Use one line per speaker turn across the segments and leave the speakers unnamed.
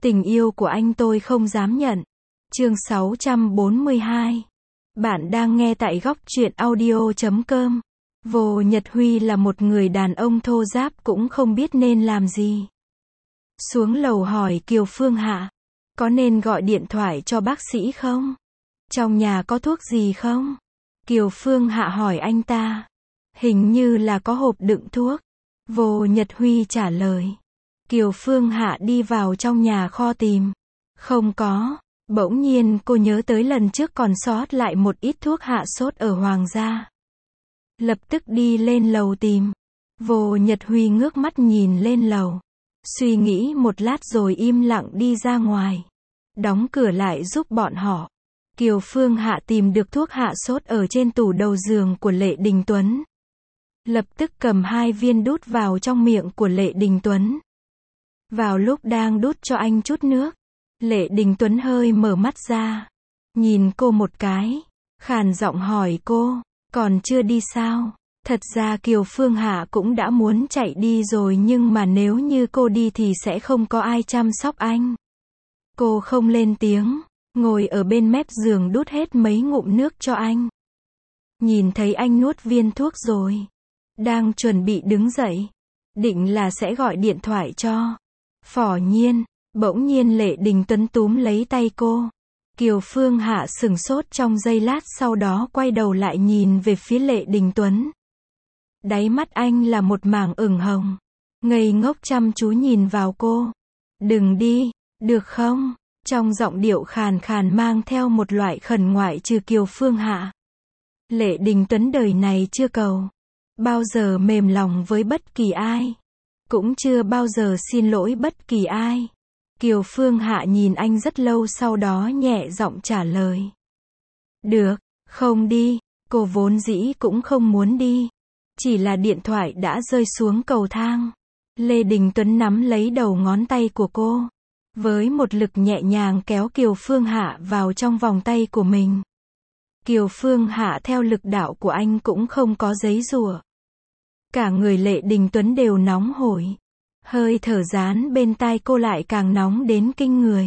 Tình yêu của anh tôi không dám nhận. Chương 642. Bạn đang nghe tại góc truyện audio.com. Vô Nhật Huy là một người đàn ông thô ráp cũng không biết nên làm gì. Xuống lầu hỏi Kiều Phương Hạ, có nên gọi điện thoại cho bác sĩ không? Trong nhà có thuốc gì không? Kiều Phương Hạ hỏi anh ta. Hình như là có hộp đựng thuốc. Vô Nhật Huy trả lời. Kiều Phương Hạ đi vào trong nhà kho tìm. Không có. Bỗng nhiên cô nhớ tới lần trước còn sót lại một ít thuốc hạ sốt ở Hoàng gia. Lập tức đi lên lầu tìm. Vô Nhật Huy ngước mắt nhìn lên lầu. Suy nghĩ một lát rồi im lặng đi ra ngoài. Đóng cửa lại giúp bọn họ. Kiều Phương Hạ tìm được thuốc hạ sốt ở trên tủ đầu giường của Lệ Đình Tuấn. Lập tức cầm 2 viên đút vào trong miệng của Lệ Đình Tuấn. Vào lúc đang đút cho anh chút nước, Lệ Đình Tuấn hơi mở mắt ra. Nhìn cô một cái. Khàn giọng hỏi cô, còn chưa đi sao? Thật ra Kiều Phương Hạ cũng đã muốn chạy đi rồi nhưng mà nếu như cô đi thì sẽ không có ai chăm sóc anh. Cô không lên tiếng, ngồi ở bên mép giường đút hết mấy ngụm nước cho anh. Nhìn thấy anh nuốt viên thuốc rồi. Đang chuẩn bị đứng dậy. Định là sẽ gọi điện thoại cho Phỏ Nhiên. Bỗng nhiên Lệ Đình Tuấn túm lấy tay cô. Kiều Phương Hạ sửng sốt trong giây lát sau đó quay đầu lại nhìn về phía Lệ Đình Tuấn. Đáy mắt anh là một mảng ửng hồng. Ngây ngốc chăm chú nhìn vào cô. Đừng đi, được không? Trong giọng điệu khàn khàn mang theo một loại khẩn ngoại trừ Kiều Phương Hạ. Lệ Đình Tuấn đời này chưa cầu bao giờ mềm lòng với bất kỳ ai. Cũng chưa bao giờ xin lỗi bất kỳ ai. Kiều Phương Hạ nhìn anh rất lâu sau đó nhẹ giọng trả lời. Được, không đi. Cô vốn dĩ cũng không muốn đi. Chỉ là điện thoại đã rơi xuống cầu thang. Lê Đình Tuấn nắm lấy đầu ngón tay của cô. Với một lực nhẹ nhàng kéo Kiều Phương Hạ vào trong vòng tay của mình. Kiều Phương Hạ theo lực đạo của anh cũng không có giấy giụa. Cả người Lệ Đình Tuấn đều nóng hổi. Hơi thở dán bên tai cô lại càng nóng đến kinh người.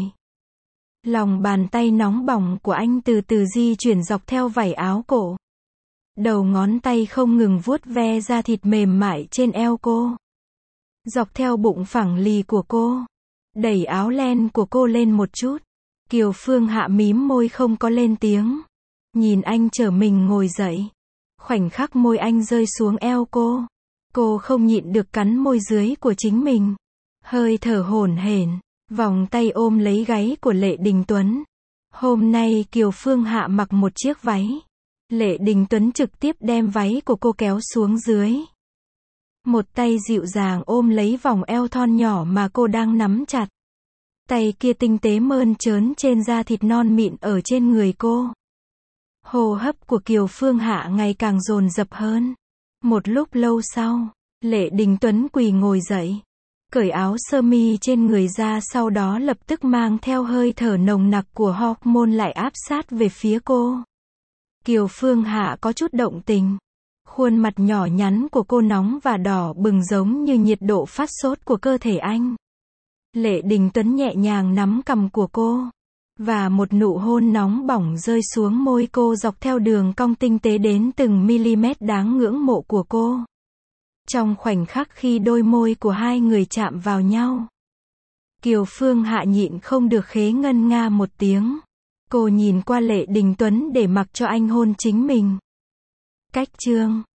Lòng bàn tay nóng bỏng của anh từ từ di chuyển dọc theo vảy áo cổ. Đầu ngón tay không ngừng vuốt ve da thịt mềm mại trên eo cô. Dọc theo bụng phẳng lì của cô. Đẩy áo len của cô lên một chút. Kiều Phương Hạ mím môi không có lên tiếng. Nhìn anh chở mình ngồi dậy. Khoảnh khắc môi anh rơi xuống eo cô. Cô không nhịn được cắn môi dưới của chính mình. Hơi thở hổn hển. Vòng tay ôm lấy gáy của Lệ Đình Tuấn. Hôm nay Kiều Phương Hạ mặc một chiếc váy. Lệ Đình Tuấn trực tiếp đem váy của cô kéo xuống dưới. Một tay dịu dàng ôm lấy vòng eo thon nhỏ mà cô đang nắm chặt. Tay kia tinh tế mơn trớn trên da thịt non mịn ở trên người cô. Hô hấp của Kiều Phương Hạ ngày càng dồn dập hơn. Một lúc lâu sau, Lệ Đình Tuấn quỳ ngồi dậy. Cởi áo sơ mi trên người ra sau đó lập tức mang theo hơi thở nồng nặc của hormone lại áp sát về phía cô. Kiều Phương Hạ có chút động tình. Khuôn mặt nhỏ nhắn của cô nóng và đỏ bừng giống như nhiệt độ phát sốt của cơ thể anh. Lệ Đình Tuấn nhẹ nhàng nắm cằm của cô. Và một nụ hôn nóng bỏng rơi xuống môi cô dọc theo đường cong tinh tế đến từng mm đáng ngưỡng mộ của cô. Trong khoảnh khắc khi đôi môi của hai người chạm vào nhau. Kiều Phương Hạ nhịn không được khế ngân nga một tiếng. Cô nhìn qua Lệ Đình Tuấn để mặc cho anh hôn chính mình. Cách chương